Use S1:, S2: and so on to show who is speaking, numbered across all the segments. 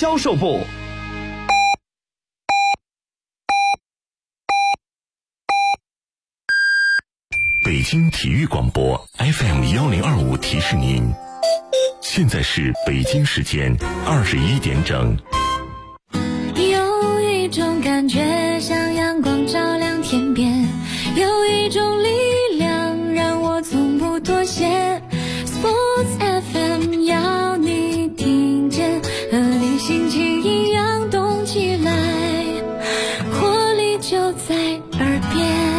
S1: 销售部。
S2: 北京体育广播 FM1025 提示您，现在是北京时间21点整。
S3: 有一种感觉像阳光照亮天边，有一种力量让我从不妥协。 Sports FM 要你听见，和你心情一样动起来，活力就在耳边。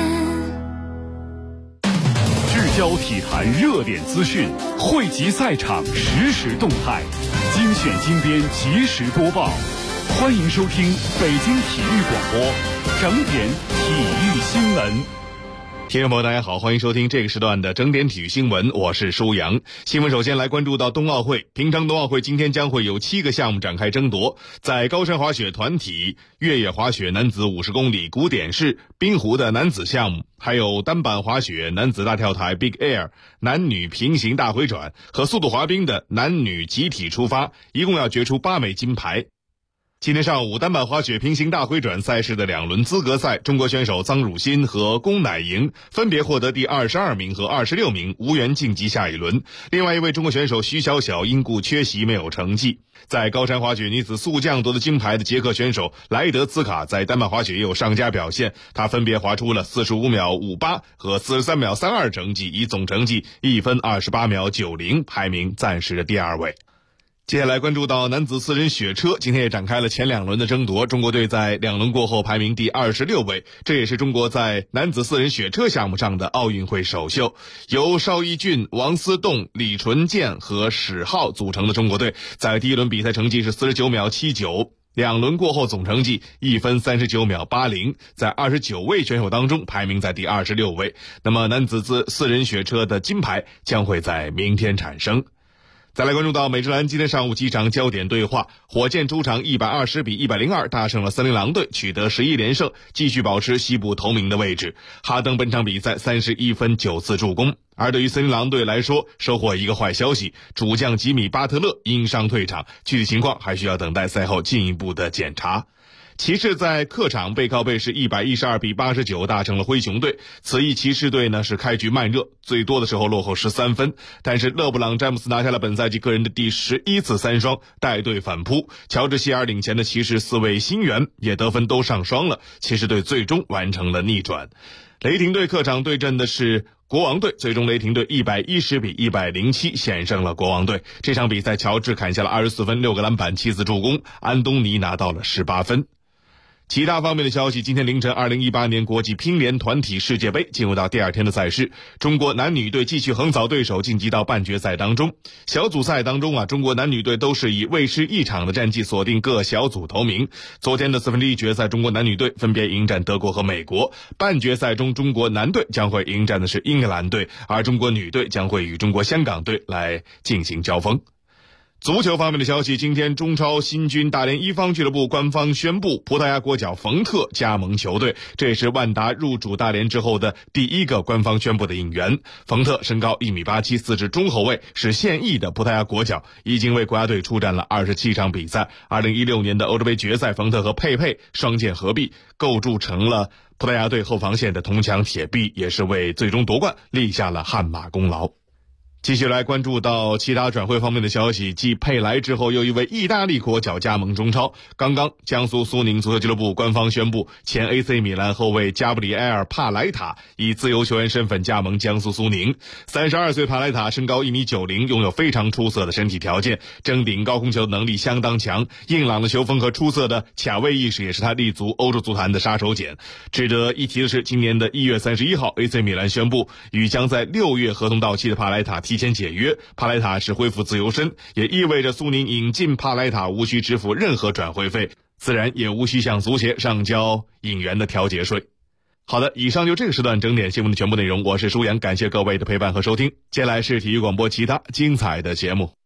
S4: 聚焦体坛热点资讯，汇集赛场实时动态，精选精编及时播报。欢迎收听北京体育广播整点体育新闻。
S5: 听众朋友大家好，欢迎收听这个时段的整点体育新闻，我是舒阳。新闻首先来关注到冬奥会。平昌冬奥会今天将会有7个项目展开争夺，在高山滑雪团体、越野滑雪男子50公里古典式、冰壶的男子项目，还有单板滑雪男子大跳台 Big Air、男女平行大回转和速度滑冰的男女集体出发，一共要决出8枚金牌。今天上午，单板滑雪平行大回转赛事的2轮资格赛，中国选手臧汝欣和龚乃莹分别获得第22名和26名，无缘晋级下一轮。另外一位中国选手徐晓晓因故缺席，没有成绩。在高山滑雪女子速降夺得金牌的捷克选手莱德兹卡在单板滑雪也有上佳表现，她分别滑出了45秒58和43秒32成绩，以总成绩1分28秒90排名暂时的第2位。接下来关注到男子4人雪车，今天也展开了前2轮的争夺，中国队在2轮过后排名第26位，这也是中国在男子4人雪车项目上的奥运会首秀。由邵逸峻、王思栋、李纯健和史浩组成的中国队，在第1轮比赛成绩是49秒79，2轮过后总成绩1分39秒80，在29位选手当中排名在第26位。那么男子4人雪车的金牌将会在明天产生。再来关注到美职篮今天上午几场焦点对话，火箭主场120比102大胜了森林狼队，取得11连胜，继续保持西部头名的位置。哈登本场比赛31分9次助攻。而对于森林狼队来说，收获一个坏消息，主将吉米巴特勒因伤退场，具体情况还需要等待赛后进一步的检查。骑士在客场背靠背是112比89大胜了灰熊队，此役骑士队呢是开局慢热，最多的时候落后13分，但是勒布朗詹姆斯拿下了本赛季个人的第11次3双，带队反扑。乔治希尔领前的骑士4位新援也得分都上双了，骑士队最终完成了逆转。雷霆队客场对阵的是国王队，最终雷霆队110比107险胜了国王队。这场比赛乔治砍下了24分6个篮板7次助攻，安东尼拿到了18分。其他方面的消息，今天凌晨2018年国际乒联团体世界杯进入到第2天的赛事，中国男女队继续横扫对手，晋级到半决赛当中。小组赛当中中国男女队都是以未失一场的战绩锁定各小组头名。昨天的1/4决赛，中国男女队分别迎战德国和美国，半决赛中中国男队将会迎战的是英格兰队，而中国女队将会与中国香港队来进行交锋。足球方面的消息，今天中超新军大连一方俱乐部官方宣布葡萄牙国脚冯特加盟球队，这也是万达入主大连之后的第1个官方宣布的引援。冯特身高1.87米，4指中后卫，是现役的葡萄牙国脚，已经为国家队出战了27场比赛。2016年的欧洲杯决赛，冯特和佩佩双剑合璧，构筑成了葡萄牙队后防线的铜墙铁壁，也是为最终夺冠立下了汗马功劳。继续来关注到其他转会方面的消息，继佩莱之后，又一位意大利国脚加盟中超。刚刚江苏苏宁足球俱乐部官方宣布，前 AC 米兰后卫加布里埃尔·帕莱塔以自由球员身份加盟江苏苏宁。32岁帕莱塔身高1.90米，拥有非常出色的身体条件，争顶高空球能力相当强，硬朗的球风和出色的卡位意识也是他立足欧洲足坛的杀手锏。值得一提的是，今年的1月31号 AC 米兰宣布与将在6月合同到期的帕莱塔提前解约，帕莱塔是恢复自由身，也意味着苏宁引进帕莱塔无需支付任何转会费，自然也无需向足协上交引援的调节税。好的，以上就这个时段整点新闻的全部内容，我是舒阳，感谢各位的陪伴和收听。接下来是体育广播其他精彩的节目。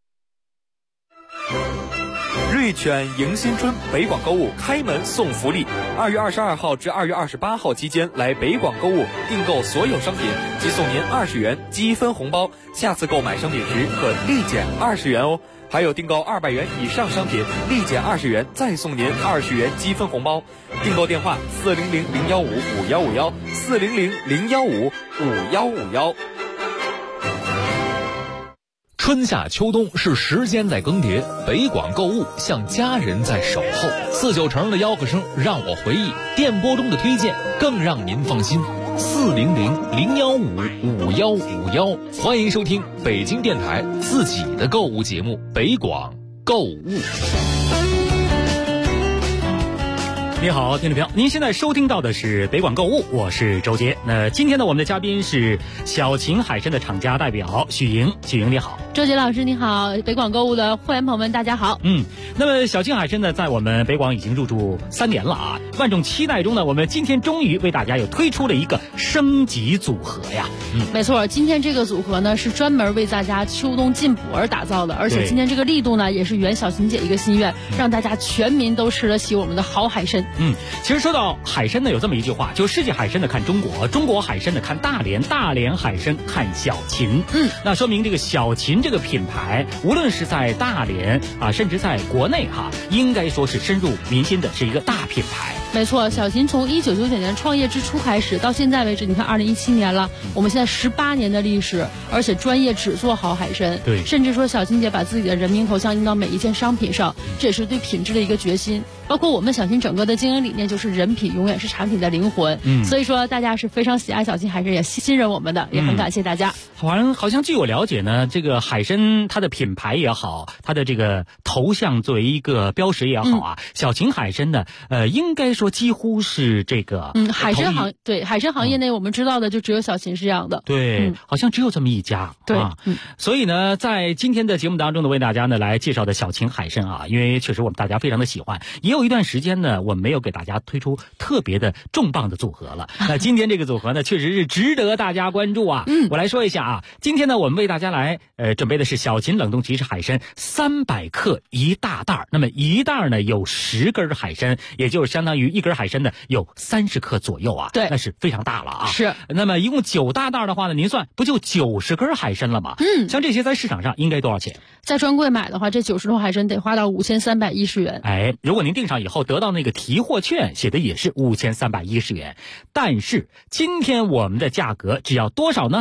S6: 瑞犬迎新春北广购物开门送福利，2月22号至2月28号期间来北广购物订购所有商品即送您20元积分红包，下次购买商品时可立减20元哦。 还有订购200元以上商品立减20元，再送您20元积分红包。订购电话400-015-5151，400-015-5151。
S1: 春夏秋冬是时间在更迭，北广购物像家人在守候。49城的吆喝声让我回忆，电波中的推荐更让您放心。400-015-5151，欢迎收听北京电台自己的购物节目《北广购物》。
S7: 你好，听众朋友，您现在收听到的是北广购物，我是周杰。那今天呢，我们的嘉宾是小秦海参的厂家代表许莹。许莹你好。
S8: 周杰老师你好，北广购物的会员朋友们大家好。
S7: 那么小秦海参呢，在我们北广已经入驻3年了啊，万众期待中呢，我们今天终于为大家又推出了一个升级组合呀。
S8: 没错，今天这个组合呢是专门为大家秋冬进补而打造的，而且今天这个力度呢也是圆小秦姐一个心愿，让大家全民都吃得起我们的好海参。
S7: 其实说到海参呢，有这么一句话，就世界海参的看中国，中国海参的看大连，大连海参看小秦。那说明这个小秦这个品牌，无论是在大连啊，甚至在国内哈，应该说是深入民心的，是一个大品牌。
S8: 没错，小秦从1999年创业之初开始，到现在为止，你看2017年了，我们现在18年的历史，而且专业只做好海参。
S7: 对，
S8: 甚至说小秦姐把自己的人名头像印到每一件商品上，这也是对品质的一个决心。包括我们小秦整个的经营理念就是人品永远是产品的灵魂。所以说大家是非常喜爱小秦海参，也信任我们的，也很感谢大家。
S7: 好像据我了解呢，这个海参它的品牌也好，它的这个头像作为一个标识也好啊，小秦海参呢，应该说几乎是这个
S8: 海参行业内我们知道的就只有小秦是这样的。
S7: 对，好像只有这么一家。
S8: 对，
S7: 所以呢，在今天的节目当中呢，为大家呢来介绍的小秦海参啊，因为确实我们大家非常的喜欢，也有一段时间呢，我们没有给大家推出特别的重磅的组合了。那今天这个组合呢，确实是值得大家关注啊。我来说一下啊，今天呢，我们为大家来准备的是小秦冷冻即食海参300克一大袋，那么一袋呢有10根海参，也就是相当于一根海参呢有30克左右啊。
S8: 对，
S7: 那是非常大了啊。
S8: 是。
S7: 那么一共9大袋的话呢，您算不就90根海参了吗？像这些在市场上应该多少钱？
S8: 在专柜买的话，这90头海参得花到5310元。
S7: 如果您订上以后得到那个提货券，写的也是5310元，但是今天我们的价格只要多少呢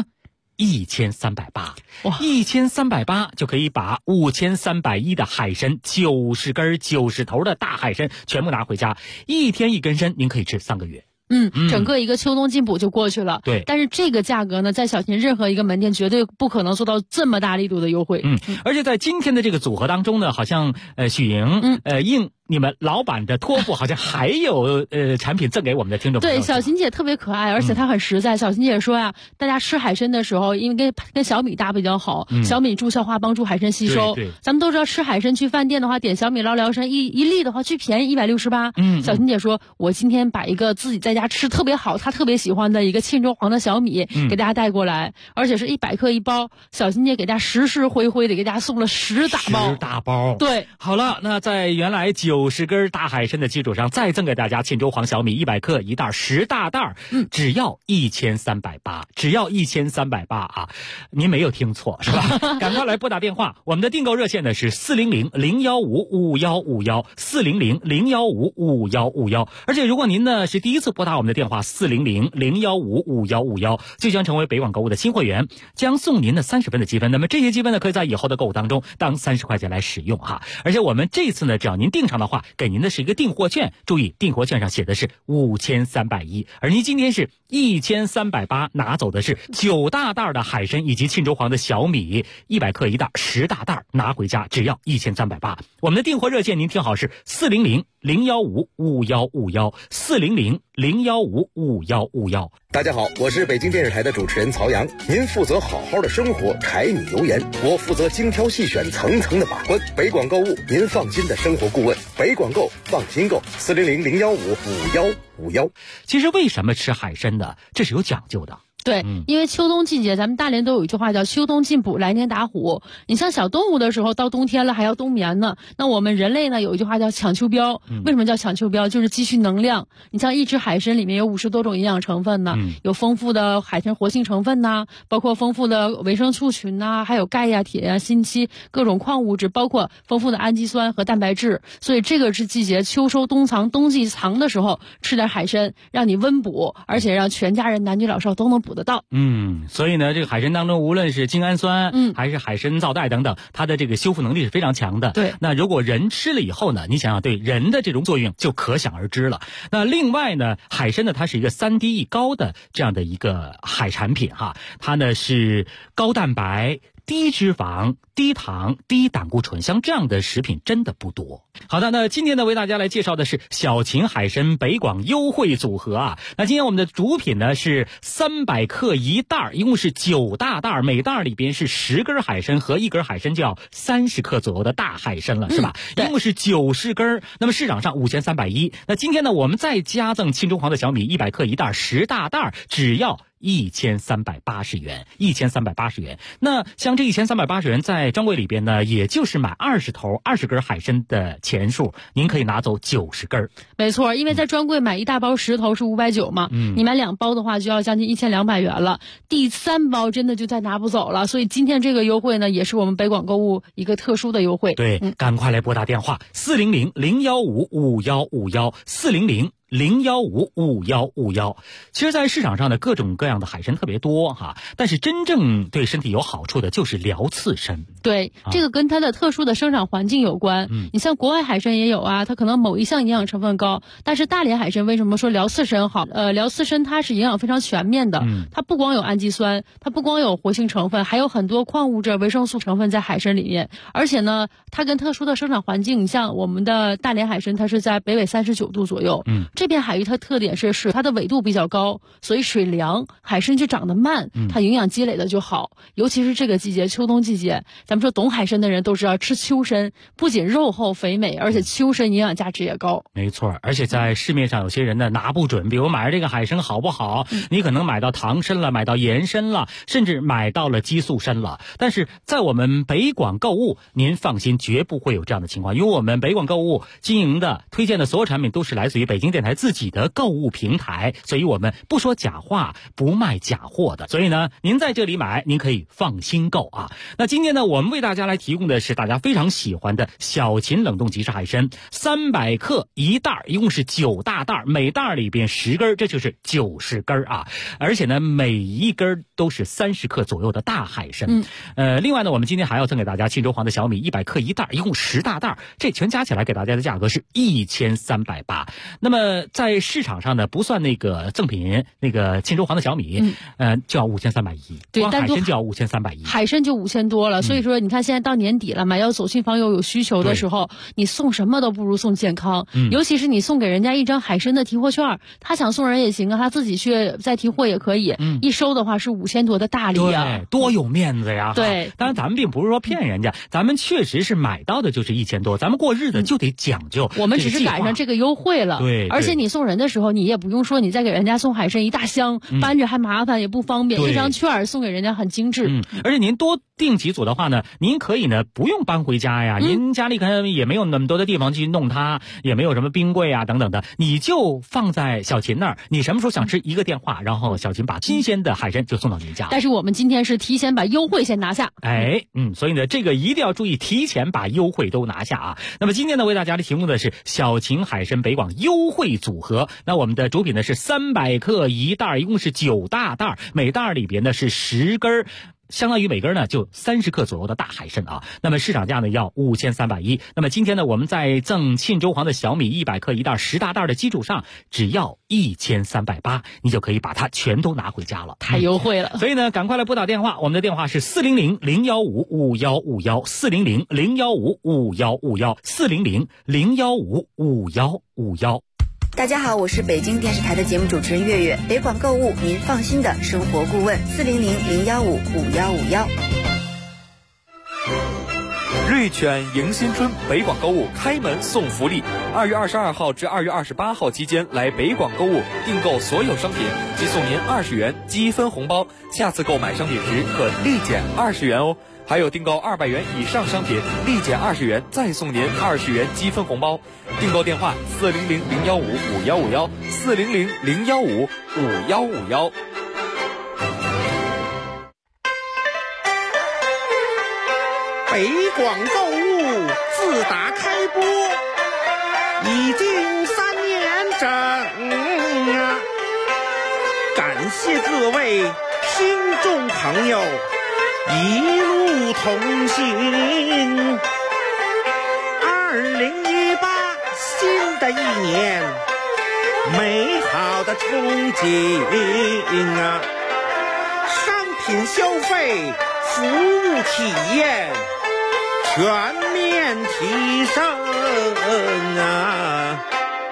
S7: ？1380，哇，1380就可以把5310的海参90根90头的大海参全部拿回家，一天一根参，您可以吃3个月。
S8: 整个一个秋冬进补就过去了。
S7: 对，
S8: 但是这个价格呢，在小秦任何一个门店绝对不可能做到这么大力度的优惠。
S7: 而且在今天的这个组合当中呢，好像许莹应你们老板的托付，好像还有产品赠给我们的听众朋友。
S8: 对，小秦姐特别可爱，而且她很实在。小秦姐说呀，大家吃海参的时候，因为跟小米搭比较好，小米助消化，帮助海参吸收。
S7: 对，
S8: 咱们都知道吃海参去饭店的话，点小米捞辽参一粒的话，最便宜168。小秦姐说，我今天把一个自己在家吃特别好，她特别喜欢的一个沁州黄的小米给大家带过来，而且是100克一包。小秦姐给大家实实惠惠的给大家送了10大包。对，
S7: 好了，那在原来90根大海参的基础上，再赠给大家沁州黄小米100克一袋10大袋，只要1380，只要1380啊！您没有听错是吧？赶快来拨打电话，我们的订购热线呢是400-015-5151，400-015-5151。而且如果您呢是第一次拨打我们的电话400-015-5151，就将成为北广购物的新会员，将送您的30分的积分。那么这些积分呢，可以在以后的购物当中当30块钱来使用哈。而且我们这次呢，只要您订上的话，给您的是一个订货券，注意订货券上写的是5310，而您今天是1380，拿走的是9大袋的海参以及沁州黄的小米100克一袋10大袋，拿回家只要1380。我们的订货热线您听好是400-015-5151，400-015-5151。
S9: 大家好，我是北京电视台的主持人曹阳。您负责好好的生活，柴米油盐，我负责精挑细选，层层的把关。北广购物，您放心的生活顾问。北广购，放心购。400-015-5151。
S7: 其实为什么吃海参呢？这是有讲究的。
S8: 对，因为秋冬季节，咱们大连都有一句话叫秋冬进补，来年打虎。你像小动物的时候，到冬天了还要冬眠呢。那我们人类呢，有一句话叫抢秋膘。为什么叫抢秋膘？就是积蓄能量。你像一只海参里面有50多种营养成分呢，有丰富的海参活性成分呐，包括丰富的维生素群呐，还有钙呀、铁呀、锌硒各种矿物质，包括丰富的氨基酸和蛋白质。所以这个是季节秋收冬藏，冬季藏的时候吃点海参，让你温补，而且让全家人男女老少都能补得到。
S7: 所以呢，这个海参当中，无论是精氨酸，还是海参皂苷等等，它的这个修复能力是非常强的。
S8: 对，
S7: 那如果人吃了以后呢，你想想对人的这种作用就可想而知了。那另外呢，海参呢，它是一个3D高的这样的一个海产品哈，它呢是高蛋白、低脂肪、低糖、低胆固醇，像这样的食品真的不多。好的，那今天呢为大家来介绍的是小秦海参北广优惠组合啊。那今天我们的主品呢是300克一袋，一共是9大袋，每袋里边是10根海参和1根海参就要30克左右的大海参了，是吧？一共是90根，那么市场上5310。那今天呢我们再加赠庆州黄的小米100克一袋10大袋，只要1380元，1380元。那像这1380元在专柜里边呢，也就是买20根海参的钱数，您可以拿走90根。
S8: 没错，因为在专柜买一大包10头是590嘛，你买2包的话就要将近1200元了，第3包真的就再拿不走了。所以今天这个优惠呢，也是我们北广购物一个特殊的优惠。
S7: 对，赶快来拨打电话400-015-5151，400-015-5151。其实在市场上的各种各样的海参特别多哈，但是真正对身体有好处的就是辽刺参。
S8: 对，这个跟它的特殊的生长环境有关。你像国外海参也有啊，它可能某一项营养成分高，但是大连海参为什么说辽刺参好？辽刺参它是营养非常全面的，它不光有氨基酸，它不光有活性成分，还有很多矿物质、维生素成分在海参里面。而且呢，它跟特殊的生长环境，你像我们的大连海参，它是在北纬39度左右。这片海域它特点是它的纬度比较高，所以水凉，海参就长得慢，它营养积累的就好。尤其是这个季节，秋冬季节，咱们说懂海参的人都知道，吃秋参不仅肉厚肥美，而且秋参营养价值也高。
S7: 没错，而且在市面上有些人呢拿不准，比如买这个海参好不好，你可能买到唐参了，买到盐参了，甚至买到了激素参了。但是在我们北广购物，您放心，绝不会有这样的情况，因为我们北广购物经营的推荐的所有产品都是来自于北京电台自己的购物平台，所以我们不说假话，不卖假货的。所以呢，您在这里买，您可以放心购啊。那今天呢，我们为大家来提供的是大家非常喜欢的小秦冷冻即食海参，300克一袋，一共是9大袋，每袋里边10根，这就是90根啊。而且呢，每一根都是30克左右的大海参。另外呢，我们今天还要赠给大家庆州黄的小米100克一袋，一共10大袋，这全加起来给大家的价格是1380。那么在市场上呢，不算那个赠品，那个庆州黄的小米，就要5310，
S8: 对，
S7: 光海参就要5310，
S8: 海参就5000多了。所以说，你看现在到年底了嘛，要走亲访友有需求的时候，你送什么都不如送健康。尤其是你送给人家一张海参的提货券，他想送人也行啊，他自己去再提货也可以。一收的话是5000多的大礼啊，
S7: 对，多有面子呀！
S8: 对，
S7: 当然咱们并不是说骗人家，咱们确实是买到的就是1000多，咱们过日子就得讲究。
S8: 我们只是赶上这个优惠了。
S7: 对，
S8: 而且你送人的时候，你也不用说你再给人家送海参一大箱，搬着还麻烦也不方便，一张券送给人家很精致。
S7: 而且您多订几组的话呢，您可以呢不用搬回家呀，您家里可能也没有那么多的地方去弄它，也没有什么冰柜啊等等的，你就放在小秦那儿，你什么时候想吃一个电话，然后小秦把新鲜的海参就送到您家。
S8: 但是我们今天是提前把优惠先拿下。
S7: 所以呢这个一定要注意，提前把优惠都拿下啊。那么今天呢为大家提供的是小秦海参北广优惠组合，那我们的主品呢是300克一袋，一共是9大袋，每袋里边呢是10根，相当于每根呢就30克左右的大海参啊。那么市场价呢要5310。那么今天呢我们在赠庆州黄的小米100克一袋10大袋的基础上，只要1380，你就可以把它全都拿回家了，
S8: 太优惠了。
S7: 所以呢赶快来拨打电话，我们的电话是400-015-5151，400-015-5151，400-015-5151。
S10: 大家好，我是北京电视台的节目主持人月月，北广购物您放心的生活顾问，400-015-5151。
S6: 瑞犬迎新春北广购物开门送福利，2月22号至2月28号期间来北广购物订购所有商品，即送您20元积分红包，下次购买商品时可立减20元哦。还有订购200元以上商品，立减20元，再送您20元积分红包。订购电话400-015-5151，400-015-5151。
S11: 北广购物自打开播已经3年整啊，感谢各位听众朋友一路同行。2018新的一年，美好的憧憬啊，商品消费、服务体验全面提升啊！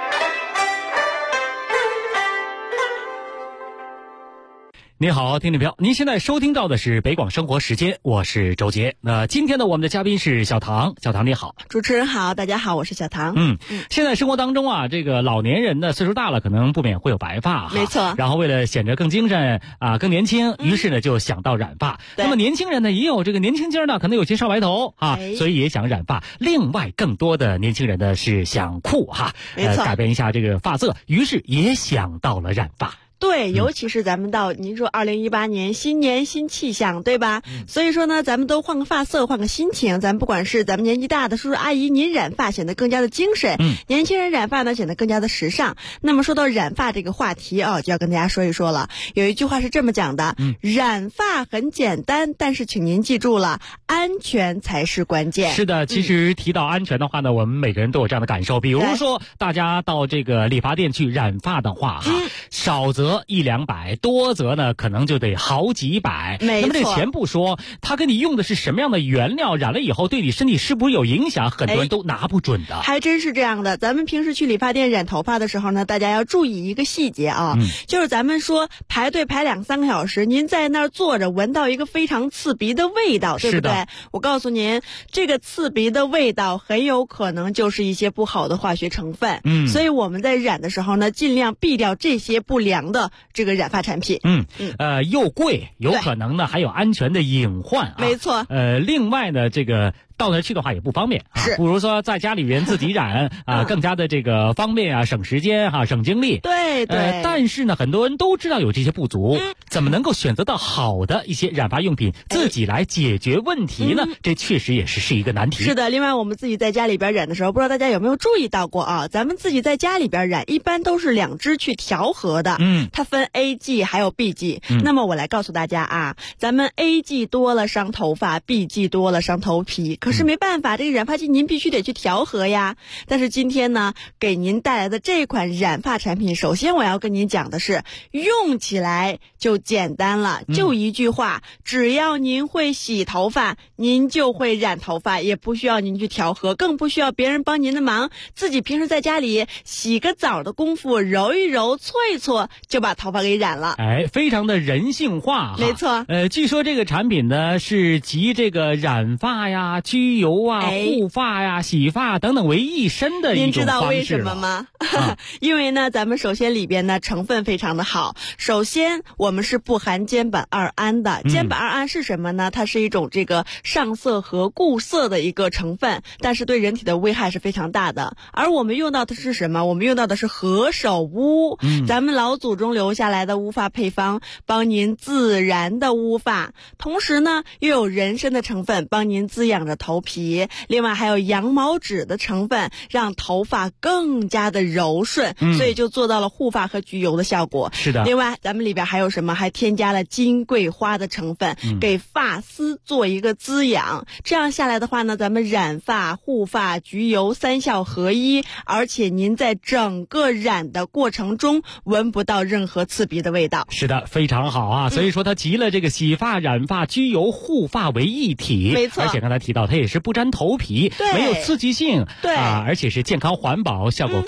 S7: 你好，听众朋友，您现在收听到的是北广生活时间，我是周杰。那今天呢，我们的嘉宾是小唐。小唐你好。
S12: 主持人好，大家好，我是小唐。
S7: 现在生活当中啊，这个老年人呢岁数大了，可能不免会有白发
S12: 没错。
S7: 然后为了显得更精神啊，更年轻，于是呢就想到染发。那么年轻人呢也有这个年轻劲儿呢，可能有些少白头啊，所以也想染发。另外，更多的年轻人呢是想酷哈，改变一下这个发色，于是也想到了染发。
S12: 对，尤其是咱们到您说2018年新年新气象，对吧？所以说呢，咱们都换个发色，换个心情。咱不管是咱们年纪大的叔叔阿姨，您染发显得更加的精神；年轻人染发呢，显得更加的时尚。那么说到染发这个话题啊，就要跟大家说一说了。有一句话是这么讲的：染发很简单，但是请您记住了，安全才是关键。
S7: 是的，其实提到安全的话呢，我们每个人都有这样的感受。比如说，大家到这个理发店去染发的话，少则100-200，多则呢可能就得好几百。那么这钱不说，他给你用的是什么样的原料，染了以后对你身体是不是有影响，很多人都拿不准的。
S12: 还真是这样的。咱们平时去理发店染头发的时候呢，大家要注意一个细节啊，就是咱们说排队排2-3个小时，您在那儿坐着，闻到一个非常刺鼻的味道，对不对？我告诉您，这个刺鼻的味道很有可能就是一些不好的化学成分。所以我们在染的时候呢，尽量避掉这些不良的这个染发产品。
S7: 又贵，有可能呢还有安全的隐患啊。
S12: 没错。
S7: 另外呢，这个到那儿去的话也不方便啊，不如说在家里边自己染啊，更加的这个方便啊，省时间哈，省精力。
S12: 对。
S7: 但是呢，很多人都知道有这些不足，怎么能够选择到好的一些染发用品，自己来解决问题呢？这确实也是一个难题。
S12: 是的，另外我们自己在家里边染的时候，不知道大家有没有注意到过啊？咱们自己在家里边染，一般都是2支去调和的。它分 A 剂还有 B 剂。那么我来告诉大家啊，咱们 A 剂多了伤头发， B 剂多了伤头皮。可是没办法，这个染发剂您必须得去调和呀。但是今天呢，给您带来的这款染发产品，首先我要跟您讲的是，用起来就简单了，就一句话，只要您会洗头发，您就会染头发，也不需要您去调和，更不需要别人帮您的忙，自己平时在家里洗个澡的功夫，揉一揉，搓一搓，就把头发给染了。
S7: 非常的人性化。
S12: 没错。
S7: 据说这个产品呢是集这个染发呀、焗油啊、护发呀、洗发等等为一身的一种方式。您知道
S12: 为什么吗？因为呢，咱们首先里边呢成分非常的好。首先，我们是不含尖苯二胺的。尖苯二胺是什么呢？它是一种这个上色和固色的一个成分，但是对人体的危害是非常大的。而我们用到的是什么？我们用到的是何首乌，咱们老祖宗留下来的乌发配方，帮您自然的乌发，同时呢又有人参的成分，帮您滋养着头皮。另外还有羊毛脂的成分，让头发更加的柔顺，所以就做到了护发和焗油的效果。
S7: 是的。
S12: 另外咱们里边还有什么？还添加了金桂花的成分，给发丝做一个滋养。这样下来的话呢，咱们染发、护发、焗油3效合一，而且您在整个染的过程中闻不到任何刺鼻的味道。
S7: 是的，非常好啊。所以说它集了这个洗发、染发、焗油、护发为一体。
S12: 没错。
S7: 而且刚才提到它也是不沾头皮，没有刺激性，而且是健康环保，效果非常好的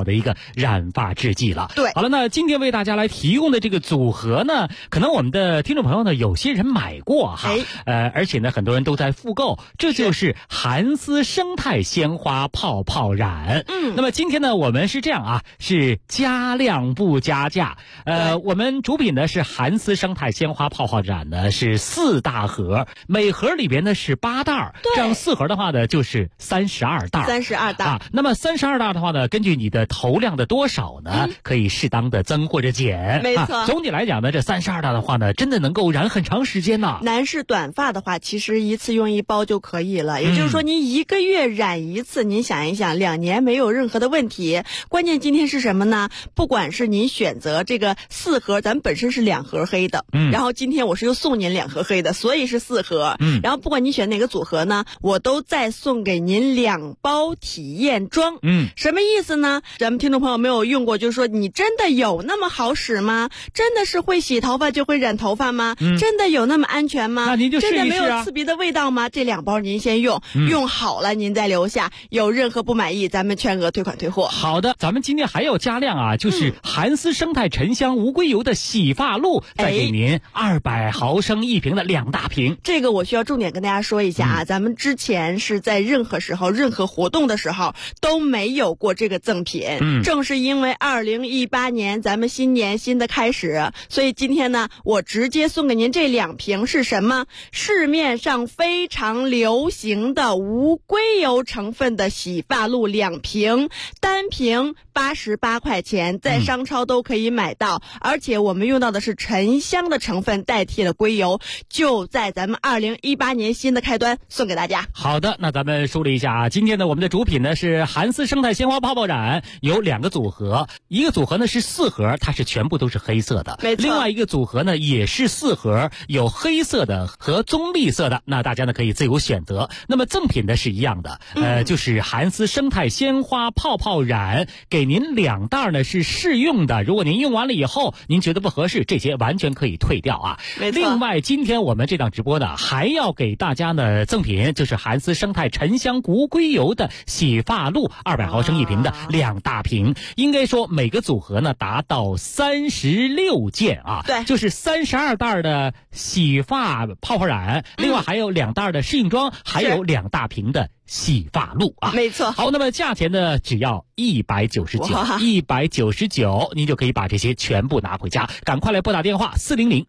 S7: 的一个染发制剂了。
S12: 对，
S7: 好了，那今天为大家来提供的这个组合呢，可能我们的听众朋友呢，有些人买过哈，而且呢，很多人都在复购，这就是韩丝生态鲜花泡泡染。那么今天呢，我们是这样啊，是加量不加价。我们主品呢是韩丝生态鲜花泡泡染呢是4大盒，每盒里边呢是8袋，这样4盒的话呢就是32袋。
S12: 32袋
S7: 啊，那么32袋的话呢，根据你的头量的多少呢，可以适当的增或者减。
S12: 没错，
S7: 总体来讲呢，这32袋的话呢，真的能够染很长时间呢。
S12: 男士短发的话，其实一次用1包就可以了，也就是说您1个月染1次，您想一想，2年没有任何的问题。关键今天是什么呢？不管是您选择这个4盒，咱们本身是2盒黑的，然后今天我是又送您2盒黑的，所以是4盒。然后不管你选哪个组合呢，我都再送给您2包体验装。什么意思呢？咱们听众朋友没有用过，就是说你真的有那么好使吗？真的是会洗头发就会染头发吗？真的有那么安全吗？
S7: 那您就试一试啊。
S12: 真的没有刺鼻的味道吗？这2包您先用，用好了您再留下，有任何不满意咱们全额退款退货。
S7: 好的，咱们今天还要加量啊，就是韩丝生态沉香无硅油的洗发露，再给您200毫升1瓶的2大瓶。
S12: 这个我需要重点跟大家说一下啊，咱们之前是在任何时候、任何活动的时候都没有过这个赠品。正是因为2018年咱们新年新的开始，所以今天呢，我直接送给您这2瓶是什么？市面上非常流行的无硅油成分的洗发露2瓶，单瓶88块钱，在商超都可以买到，而且我们用到的是沉香的成分代替了硅油，就在咱们2018年新的开端送给大家。
S7: 好的，那咱们梳理一下啊，今天呢我们的主品呢是韩丝生态鲜花泡泡染，有2个组合，一个组合呢是4盒，它是全部都是黑色的，
S12: 没错。
S7: 另外一个组合呢也是4盒，有黑色的和棕绿色的，那大家呢可以自由选择。那么赠品呢是一样的，就是韩丝生态鲜花泡泡染，给您2袋呢是试用的，如果您用完了以后您觉得不合适，这些完全可以退掉啊。
S12: 没错。
S7: 另外今天我们这档直播呢还要给大家呢赠品，就是韩丝生态沉香无硅油的洗发露200毫升1瓶的2大瓶，应该说每个组合呢达到36件啊，
S12: 对，
S7: 就是32袋的洗发泡泡染，另外还有2袋的适应装，还有2大瓶的洗发露啊，
S12: 没错。
S7: 好，那么价钱呢只要199，您就可以把这些全部拿回家。赶快来拨打电话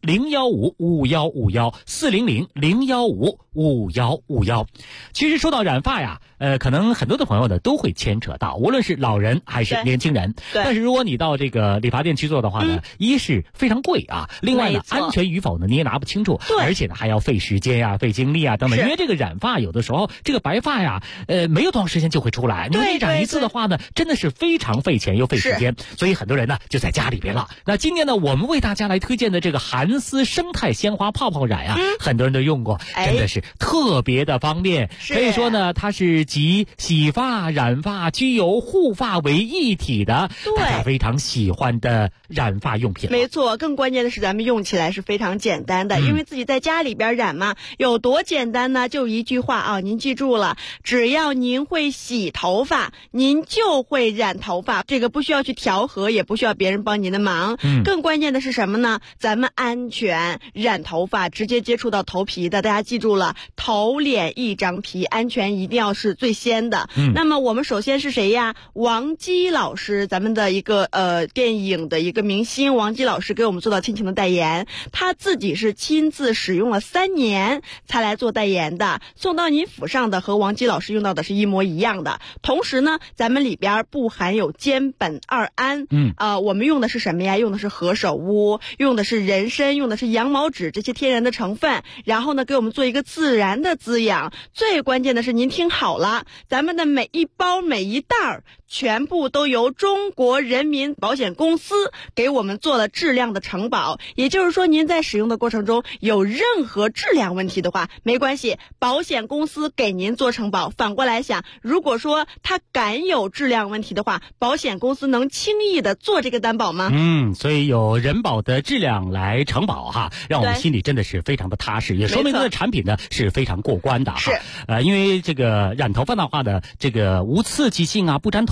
S7: 400-015-5151，400-015-5151。其实说到染发呀，可能很多的朋友呢都会牵扯到，无论是老人还是年轻人。但是如果你到这个理发店去做的话呢，一是非常贵啊，另外呢安全与否呢你也拿不清楚，而且呢还要费时间呀、费精力啊等等。因为这个染发有的时候这个白发呀，没有多长时间就会出来，你染一次的话呢，真的是非常费钱又费时间，所以很多人呢就在家里边了。那今天呢，我们为大家来推荐的这个韩丝生态鲜花泡泡染啊，很多人都用过，真的是特别的方便。可以说呢，它是集洗发、染发、焗油、护发为一体的，大家非常喜欢的染发用品。
S12: 没错，更关键的是咱们用起来是非常简单的，因为自己在家里边染嘛，有多简单呢？就一句话啊，您记住了，只要您会洗头发，您就会染头发，这个不需要去调和，也不需要别人帮您的忙。更关键的是什么呢？咱们安全，染头发直接接触到头皮的，大家记住了，头脸一张皮，安全一定要是最先的。那么我们首先是谁呀？王姬老师，咱们的一个电影的一个明星，王姬老师给我们做到亲情的代言，他自己是亲自使用了3年才来做代言的，送到您府上的和王姬老师用到的是一模一样的。同时呢，咱们里边不含有间苯2胺，我们用的是什么呀？用的是何首乌，用的是人参，用的是羊毛脂，这些天然的成分，然后呢给我们做一个自然的滋养。最关键的是您听好了，咱们的每一包每一袋全部都由中国人民保险公司给我们做了质量的承保，也就是说您在使用的过程中有任何质量问题的话没关系，保险公司给您做承保。反过来想，如果说它敢有质量问题的话，保险公司能轻易的做这个担保吗？
S7: 所以有人保的质量来承保哈，让我们心里真的是非常的踏实，也说明它的产品呢是非常过关的哈。因为这个染头发的话呢，这个无刺激性啊，不沾头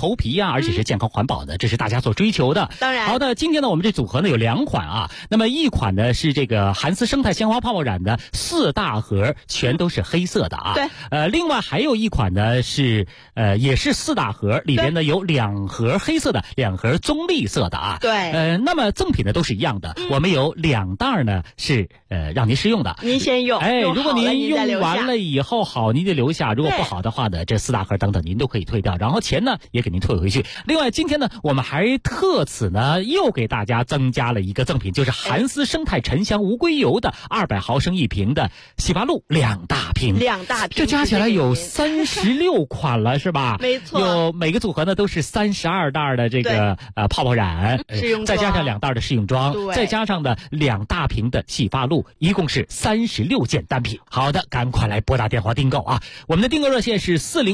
S7: 头皮呀，而且是健康环保的，这是大家所追求的。
S12: 当然。
S7: 好的，今天呢我们这组合呢有2款啊，那么一款呢是这个韩丝生态鲜花泡泡染的4大盒，全都是黑色的啊。
S12: 对。
S7: 另外还有一款呢是也是4大盒，里边呢有2盒黑色的，2盒棕绿色的啊。
S12: 对。
S7: 那么赠品呢都是一样的，我们有2袋呢是让您试用的。
S12: 您先用。
S7: 如果您用完了以后好，您就留下；如果不好的话呢，这4大盒等等您都可以退掉，然后钱呢也给您退回去。另外今天呢我们还特此呢又给大家增加了一个赠品，就是韩丝生态沉香无硅油的200毫升1瓶的洗发露2大瓶。
S12: 2大瓶，
S7: 这加起来有36款了是吧？
S12: 没错。
S7: 有每个组合呢都是32袋的这个泡泡染，再加上2袋的试用装，再加上的2大瓶的洗发露，一共是36件单品。好的，赶快来拨打电话订购啊！我们的订购热线是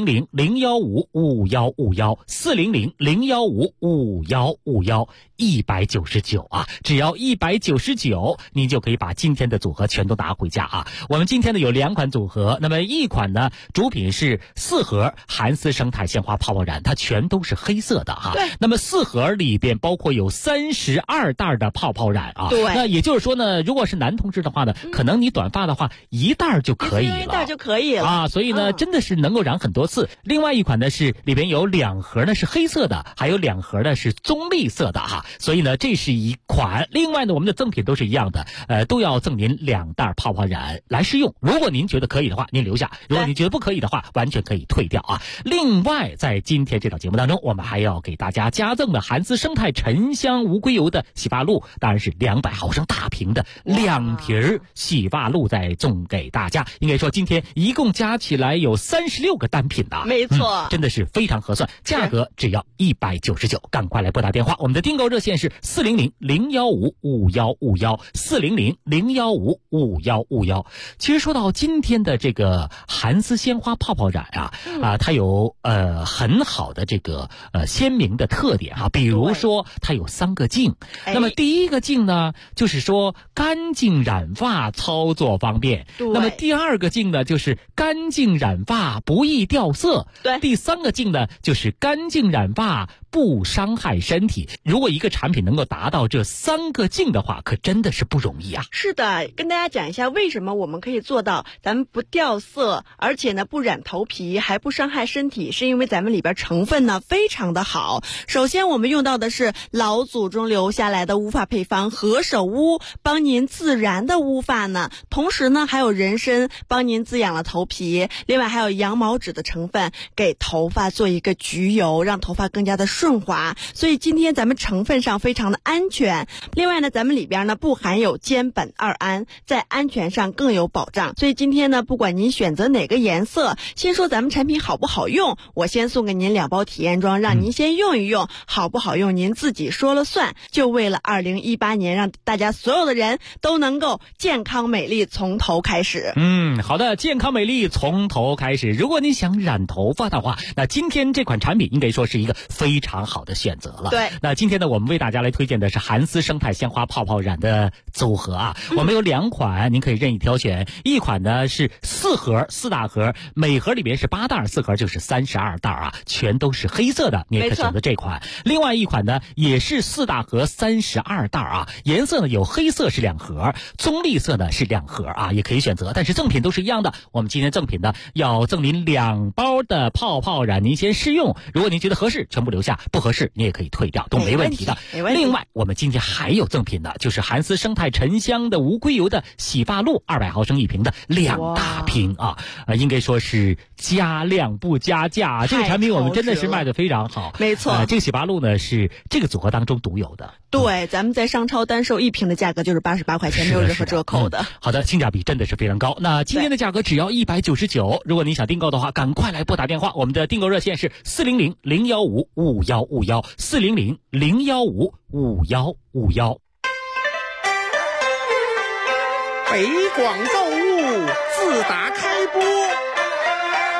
S7: 400-015-5151，400-015-5151，199啊，只要199，您就可以把今天的组合全都拿回家啊！我们今天呢有2款组合，那么一款呢主品是4盒韩丝生态鲜花泡泡染，它全都是黑色的哈。
S12: 对。
S7: 那么4盒里边包括有32袋的泡泡染啊。
S12: 对。
S7: 那也就是说呢，如果是男同志的话呢，可能你短发的话1袋就可以了。
S12: 1袋就可以了
S7: 啊，所以呢真的是能够染很多次。另外一款呢是里边有2盒呢是黑色的，还有2盒呢是棕绿色的哈。所以呢这是一款。另外呢我们的赠品都是一样的，都要赠您2袋泡泡染来试用。如果您觉得可以的话，您留下；如果您觉得不可以的话，完全可以退掉啊。另外在今天这档节目当中，我们还要给大家加赠的韩丝生态沉香无硅油的洗发露，当然是200毫升大瓶的2瓶洗发露再送给大家。应该说今天一共加起来有36个单品的，
S12: 没错，
S7: 真的是非常合算，价格只要199，赶快来拨打电话。我们的订购热线是400-015-5151，400-015-5151。其实说到今天的这个韩丝鲜花泡泡染它有很好的这个鲜明的特点啊，比如说它有3个镜。那么第一个镜呢，就是说干净染发操作方便。那么第2个镜呢，就是干净染发不易掉色。
S12: 对。
S7: 第3个镜呢，就是干净染发不伤害身体。如果一个产品能够达到这3个镜的话，可真的是不容易啊。
S12: 是的，跟大家讲一下为什么我们可以做到咱们不掉色，而且呢不染头皮还不伤害身体，是因为咱们里边成分呢非常的好。首先我们用到的是老祖宗留下来的乌发配方何首乌，帮您自然的乌发呢，同时呢还有人参帮您滋养了头皮，另外还有羊毛脂的成分给头发做一个焗油，让头发更加的顺滑，所以今天咱们成分上非常的安全。另外呢咱们里边呢不含有间苯二胺，在安全上更有保障。所以今天呢不管您选择哪个颜色，先说咱们产品好不好用，我先送给您2包体验装，让您先用一用，好不好用您自己说了算，就为了2018年让大家所有的人都能够健康美丽从头开始。
S7: 好的，健康美丽从头开始。如果你想染头发的话，那今天这款产品应该说是一个非常好的选择了。
S12: 对。
S7: 那今天呢我们为大家来推荐的是韩丝生态鲜花泡泡染的组合啊。我们有2款，您可以任意挑选。一款呢是4盒4大盒，每盒里面是8袋，4盒就是32袋啊，全都是黑色的，你也可以选择这款。另外一款呢也是4大盒32袋啊，颜色呢有黑色是2盒，棕绿色呢是2盒啊，也可以选择，但是赠品都是一样的。我们今天赠品呢要赠您2包的泡泡染，您先试用，如果您觉得合适全部留下，不合适你也可以退掉，都没问题的。另外我们今天还有赠品呢，就是韩丝生态沉香的无硅油的洗发露200毫升1瓶的2大瓶啊，应该说是加量不加价。这个产品我们真的是卖得非常好。
S12: 没错。
S7: 这个洗发露呢是这个组合当中独有的。
S12: 对，咱们在商超单售1瓶的价格就是88块钱，没有任何折扣的。
S7: 好的，性价比真的是非常高。那今天的价格只要199，如果您想订购的话，赶快来拨打电话。我们的订购热线是400-015-5151，400-015-5151。
S11: 北广购物自打开播